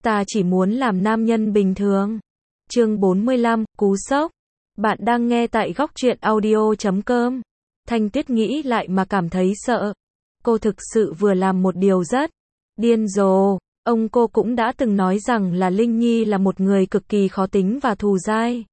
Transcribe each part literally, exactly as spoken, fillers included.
Ta chỉ muốn làm nam nhân bình thường. Chương bốn mươi lăm, cú sốc. Bạn đang nghe tại góc truyện audio chấm com. Thanh Tuyết nghĩ lại mà cảm thấy sợ. Cô thực sự vừa làm một điều rất điên rồ. Ông cô cũng đã từng nói rằng là Linh Nhi là một người cực kỳ khó tính và thù dai.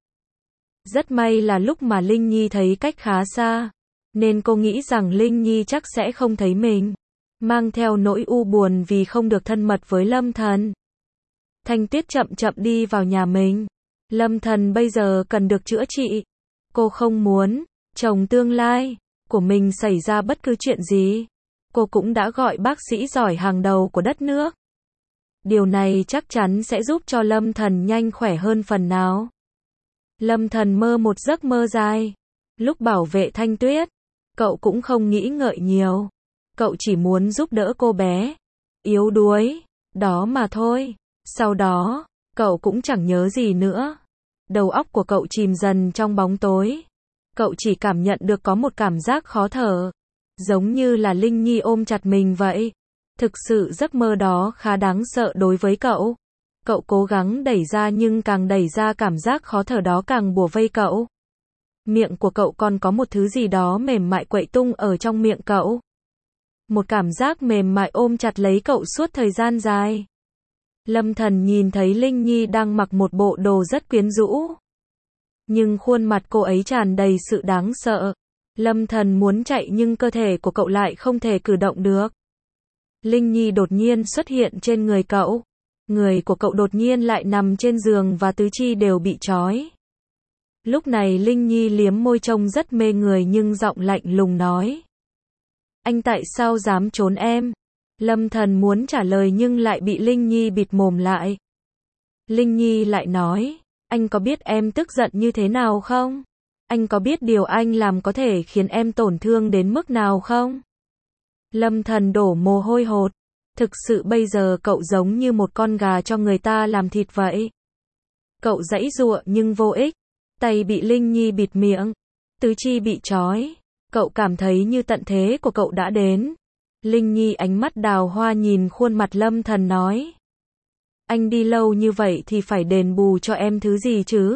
Rất may là lúc mà Linh Nhi thấy cách khá xa, nên cô nghĩ rằng Linh Nhi chắc sẽ không thấy mình mang theo nỗi u buồn vì không được thân mật với Lâm Thần. Thanh Tuyết chậm chậm đi vào nhà mình. Lâm Thần bây giờ cần được chữa trị. Cô không muốn chồng tương lai của mình xảy ra bất cứ chuyện gì. Cô cũng đã gọi bác sĩ giỏi hàng đầu của đất nước. Điều này chắc chắn sẽ giúp cho Lâm Thần nhanh khỏe hơn phần nào. Lâm Thần mơ một giấc mơ dài. Lúc bảo vệ Thanh Tuyết, cậu cũng không nghĩ ngợi nhiều. Cậu chỉ muốn giúp đỡ cô bé yếu đuối đó mà thôi. Sau đó, cậu cũng chẳng nhớ gì nữa. Đầu óc của cậu chìm dần trong bóng tối. Cậu chỉ cảm nhận được có một cảm giác khó thở, giống như là Linh Nhi ôm chặt mình vậy. Thực sự giấc mơ đó khá đáng sợ đối với cậu. Cậu cố gắng đẩy ra nhưng càng đẩy ra cảm giác khó thở đó càng bủa vây cậu. Miệng của cậu còn có một thứ gì đó mềm mại quậy tung ở trong miệng cậu. Một cảm giác mềm mại ôm chặt lấy cậu suốt thời gian dài. Lâm Thần nhìn thấy Linh Nhi đang mặc một bộ đồ rất quyến rũ. Nhưng khuôn mặt cô ấy tràn đầy sự đáng sợ. Lâm Thần muốn chạy nhưng cơ thể của cậu lại không thể cử động được. Linh Nhi đột nhiên xuất hiện trên người cậu. Người của cậu đột nhiên lại nằm trên giường và tứ chi đều bị trói. Lúc này Linh Nhi liếm môi trông rất mê người nhưng giọng lạnh lùng nói: Anh tại sao dám trốn em? Lâm Thần muốn trả lời nhưng lại bị Linh Nhi bịt mồm lại. Linh Nhi lại nói: Anh có biết em tức giận như thế nào không? Anh có biết điều anh làm có thể khiến em tổn thương đến mức nào không? Lâm Thần đổ mồ hôi hột. Thực sự bây giờ cậu giống như một con gà cho người ta làm thịt vậy. Cậu giãy giụa nhưng vô ích. Tay bị Linh Nhi bịt miệng. Tứ chi bị trói. Cậu cảm thấy như tận thế của cậu đã đến. Linh Nhi ánh mắt đào hoa nhìn khuôn mặt Lâm Thần nói: Anh đi lâu như vậy thì phải đền bù cho em thứ gì chứ?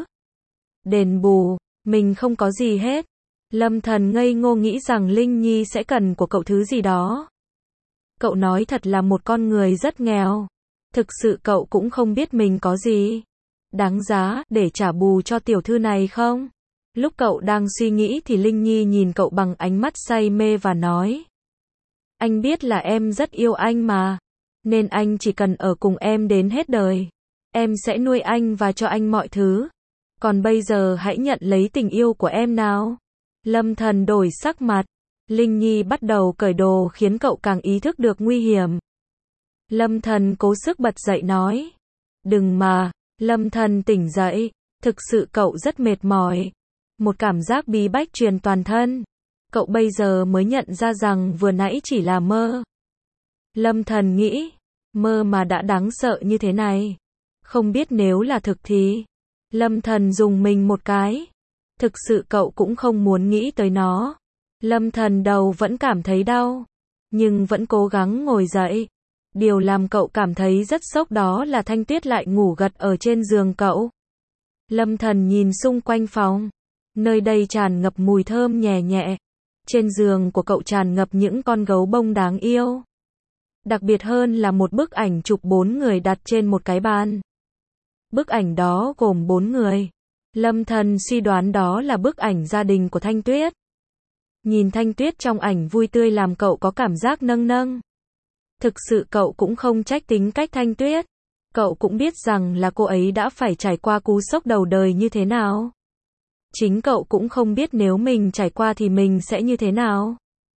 Đền bù? Mình không có gì hết. Lâm Thần ngây ngô nghĩ rằng Linh Nhi sẽ cần của cậu thứ gì đó. Cậu nói thật là một con người rất nghèo. Thực sự cậu cũng không biết mình có gì đáng giá để trả bù cho tiểu thư này không? Lúc cậu đang suy nghĩ thì Linh Nhi nhìn cậu bằng ánh mắt say mê và nói: Anh biết là em rất yêu anh mà. Nên anh chỉ cần ở cùng em đến hết đời. Em sẽ nuôi anh và cho anh mọi thứ. Còn bây giờ hãy nhận lấy tình yêu của em nào. Lâm Thần đổi sắc mặt. Linh Nhi bắt đầu cởi đồ khiến cậu càng ý thức được nguy hiểm. Lâm Thần cố sức bật dậy nói: Đừng mà. Lâm Thần tỉnh dậy. Thực sự cậu rất mệt mỏi. Một cảm giác bí bách truyền toàn thân. Cậu bây giờ mới nhận ra rằng vừa nãy chỉ là mơ. Lâm Thần nghĩ, mơ mà đã đáng sợ như thế này. Không biết nếu là thực thì... Lâm Thần dùng mình một cái. Thực sự cậu cũng không muốn nghĩ tới nó. Lâm Thần đầu vẫn cảm thấy đau. Nhưng vẫn cố gắng ngồi dậy. Điều làm cậu cảm thấy rất sốc đó là Thanh Tuyết lại ngủ gật ở trên giường cậu. Lâm Thần nhìn xung quanh phòng. Nơi đây tràn ngập mùi thơm nhẹ nhẹ. Trên giường của cậu tràn ngập những con gấu bông đáng yêu. Đặc biệt hơn là một bức ảnh chụp bốn người đặt trên một cái bàn. Bức ảnh đó gồm bốn người. Lâm Thần suy đoán đó là bức ảnh gia đình của Thanh Tuyết. Nhìn Thanh Tuyết trong ảnh vui tươi làm cậu có cảm giác nâng nâng. Thực sự cậu cũng không trách tính cách Thanh Tuyết. Cậu cũng biết rằng là cô ấy đã phải trải qua cú sốc đầu đời như thế nào. Chính cậu cũng không biết nếu mình trải qua thì mình sẽ như thế nào.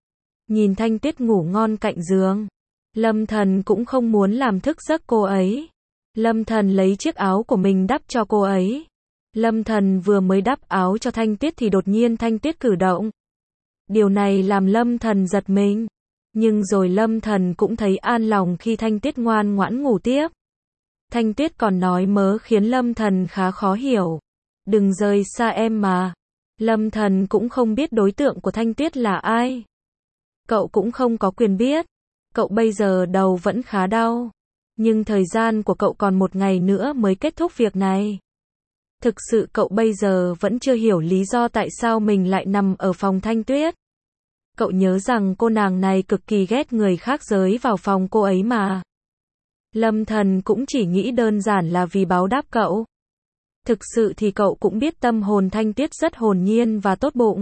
Nhìn Thanh Tuyết ngủ ngon cạnh giường. Lâm Thần cũng không muốn làm thức giấc cô ấy. Lâm Thần lấy chiếc áo của mình đắp cho cô ấy. Lâm Thần vừa mới đắp áo cho Thanh Tuyết thì đột nhiên Thanh Tuyết cử động. Điều này làm Lâm Thần giật mình. Nhưng rồi Lâm Thần cũng thấy an lòng khi Thanh Tuyết ngoan ngoãn ngủ tiếp. Thanh Tuyết còn nói mớ khiến Lâm Thần khá khó hiểu. Đừng rời xa em mà. Lâm Thần cũng không biết đối tượng của Thanh Tuyết là ai. Cậu cũng không có quyền biết. Cậu bây giờ đầu vẫn khá đau. Nhưng thời gian của cậu còn một ngày nữa mới kết thúc việc này. Thực sự cậu bây giờ vẫn chưa hiểu lý do tại sao mình lại nằm ở phòng Thanh Tuyết. Cậu nhớ rằng cô nàng này cực kỳ ghét người khác giới vào phòng cô ấy mà. Lâm Thần cũng chỉ nghĩ đơn giản là vì báo đáp cậu. Thực sự thì cậu cũng biết tâm hồn Thanh Tuyết rất hồn nhiên và tốt bụng.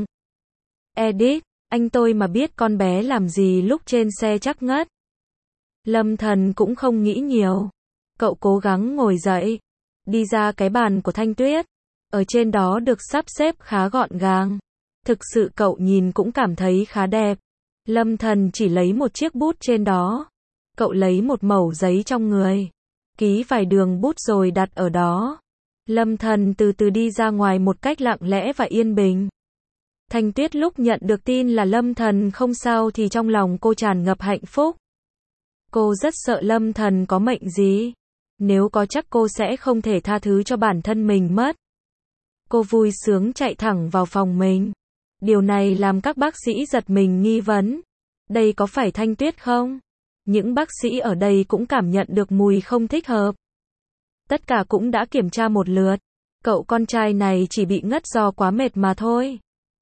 Edit, anh tôi mà biết con bé làm gì lúc trên xe chắc ngất. Lâm Thần cũng không nghĩ nhiều. Cậu cố gắng ngồi dậy, đi ra cái bàn của Thanh Tuyết. Ở trên đó được sắp xếp khá gọn gàng. Thực sự cậu nhìn cũng cảm thấy khá đẹp. Lâm Thần chỉ lấy một chiếc bút trên đó. Cậu lấy một mẩu giấy trong người, ký vài đường bút rồi đặt ở đó. Lâm Thần từ từ đi ra ngoài một cách lặng lẽ và yên bình. Thanh Tuyết lúc nhận được tin là Lâm Thần không sao thì trong lòng cô tràn ngập hạnh phúc. Cô rất sợ Lâm Thần có mệnh gì. Nếu có chắc cô sẽ không thể tha thứ cho bản thân mình mất. Cô vui sướng chạy thẳng vào phòng mình. Điều này làm các bác sĩ giật mình nghi vấn. Đây có phải Thanh Tuyết không? Những bác sĩ ở đây cũng cảm nhận được mùi không thích hợp. Tất cả cũng đã kiểm tra một lượt. Cậu con trai này chỉ bị ngất do quá mệt mà thôi.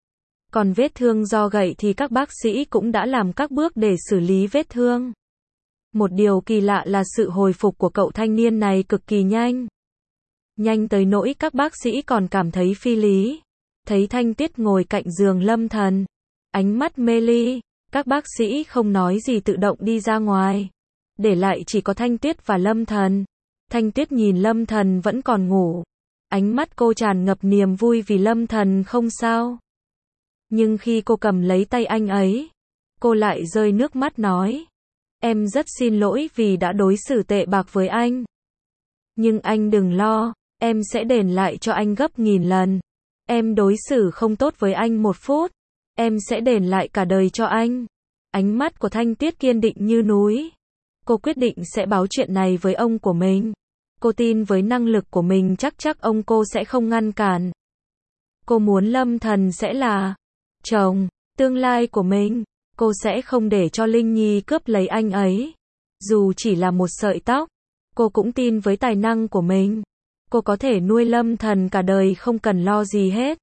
Còn vết thương do gậy thì các bác sĩ cũng đã làm các bước để xử lý vết thương. Một điều kỳ lạ là sự hồi phục của cậu thanh niên này cực kỳ nhanh. Nhanh tới nỗi các bác sĩ còn cảm thấy phi lý. Thấy Thanh Tuyết ngồi cạnh giường Lâm Thần, ánh mắt mê ly, các bác sĩ không nói gì tự động đi ra ngoài. Để lại chỉ có Thanh Tuyết và Lâm Thần. Thanh Tuyết nhìn Lâm Thần vẫn còn ngủ. Ánh mắt cô tràn ngập niềm vui vì Lâm Thần không sao. Nhưng khi cô cầm lấy tay anh ấy, cô lại rơi nước mắt nói. Em rất xin lỗi vì đã đối xử tệ bạc với anh. Nhưng anh đừng lo, em sẽ đền lại cho anh gấp nghìn lần. Em đối xử không tốt với anh một phút, em sẽ đền lại cả đời cho anh. Ánh mắt của Thanh Tuyết kiên định như núi. Cô quyết định sẽ báo chuyện này với ông của mình. Cô tin với năng lực của mình chắc chắc ông cô sẽ không ngăn cản. Cô muốn Lâm Thần sẽ là chồng tương lai của mình. Cô sẽ không để cho Linh Nhi cướp lấy anh ấy. Dù chỉ là một sợi tóc, cô cũng tin với tài năng của mình. Cô có thể nuôi Lâm Thần cả đời không cần lo gì hết.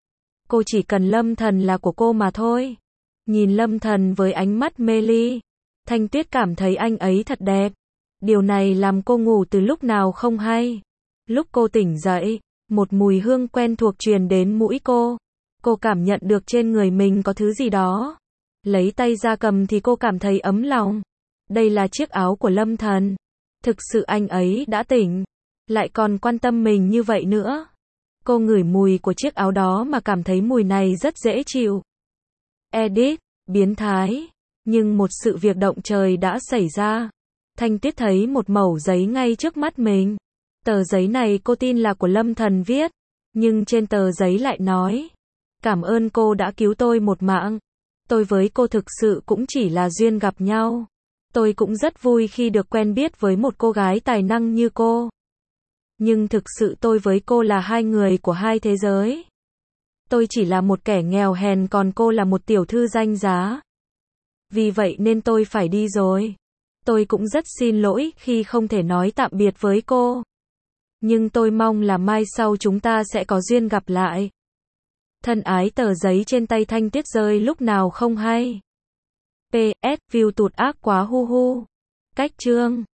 Cô chỉ cần Lâm Thần là của cô mà thôi. Nhìn Lâm Thần với ánh mắt mê ly, Thanh Tuyết cảm thấy anh ấy thật đẹp. Điều này làm cô ngủ từ lúc nào không hay. Lúc cô tỉnh dậy, một mùi hương quen thuộc truyền đến mũi cô. Cô cảm nhận được trên người mình có thứ gì đó. Lấy tay ra cầm thì cô cảm thấy ấm lòng. Đây là chiếc áo của Lâm Thần. Thực sự anh ấy đã tỉnh, lại còn quan tâm mình như vậy nữa. Cô ngửi mùi của chiếc áo đó mà cảm thấy mùi này rất dễ chịu. Edit, biến thái. Nhưng một sự việc động trời đã xảy ra. Thanh Tuyết thấy một mẩu giấy ngay trước mắt mình. Tờ giấy này cô tin là của Lâm Thần viết. Nhưng trên tờ giấy lại nói. Cảm ơn cô đã cứu tôi một mạng. Tôi với cô thực sự cũng chỉ là duyên gặp nhau. Tôi cũng rất vui khi được quen biết với một cô gái tài năng như cô. Nhưng thực sự tôi với cô là hai người của hai thế giới. Tôi chỉ là một kẻ nghèo hèn còn cô là một tiểu thư danh giá. Vì vậy nên tôi phải đi rồi. Tôi cũng rất xin lỗi khi không thể nói tạm biệt với cô. Nhưng tôi mong là mai sau chúng ta sẽ có duyên gặp lại. Thân ái. Tờ giấy trên tay Thanh Tuyết rơi lúc nào không hay. pê ét View tụt ác quá hu hu. Cách chương